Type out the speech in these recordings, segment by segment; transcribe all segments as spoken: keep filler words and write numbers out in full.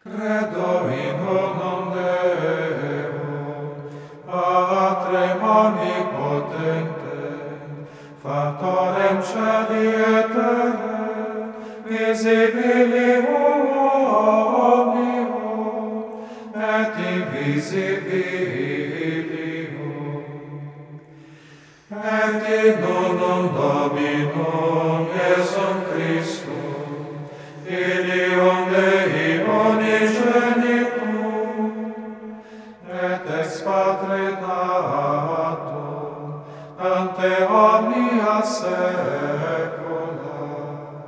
Credo in unum Deo, Patrem omnipotentem, Factorem caeli et terrae, visibilium omnium, et invisibilium. Et in unum Dominum Iesum Christum, Filium Dei unigenitum, et ex Patre natum, ante omnia saecula,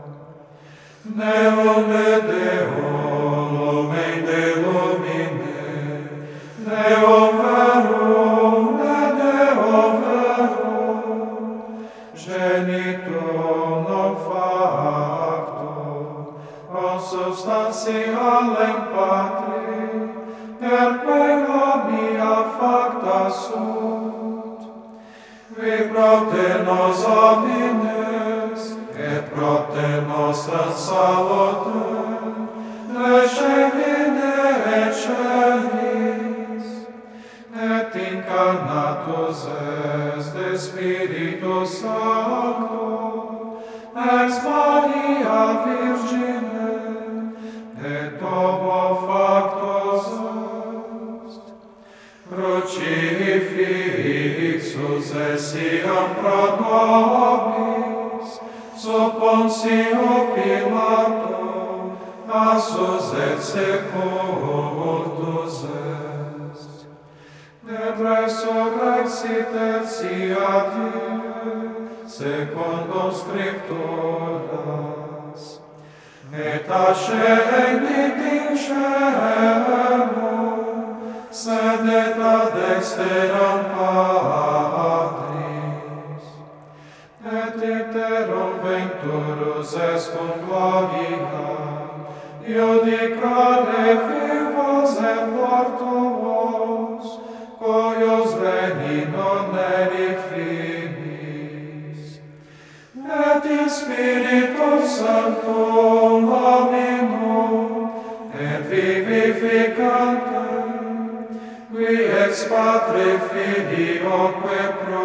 Deum et Deum lumen de lumine, Deum verum et Deum verum, genitum non factum, consubstantialem Patri, perque omnia facta sunt, qui propter nos homines, et propter nostra salutem, recebine et celis, et incarnatus est de Spiritus Sancto, ex Maria Virgine, et homo factus est, crucifixus essiam pro nobis, sub Pontio Pilato, passus et sepultus est, et resurrexit tertia die, secundum Scripturas, et ascendit in caelum, sedet ad dexteram Patris, et iterum venturus est cum gloria, iudicare vivos et mortuos, cuius regni non erit finis, et in Spiritus Sanctum Dominum, et vivificantem, qui ex Patre Filioque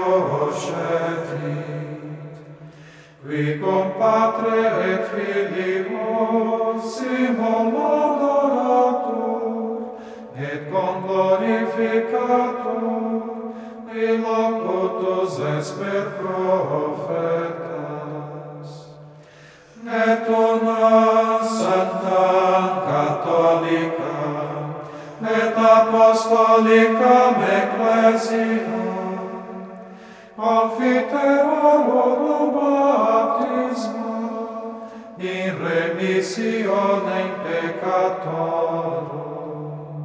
procedit, qui cum Patre et Filio simul adoratur, et cum glorificatur, qui locutus est per prophetas, et una sanctam catholicam, et apostolicam ecclesiam, confiterorum baptisma, in remissionem peccatorum,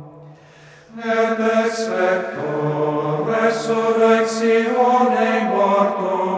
et expecto resurrectionem mortuum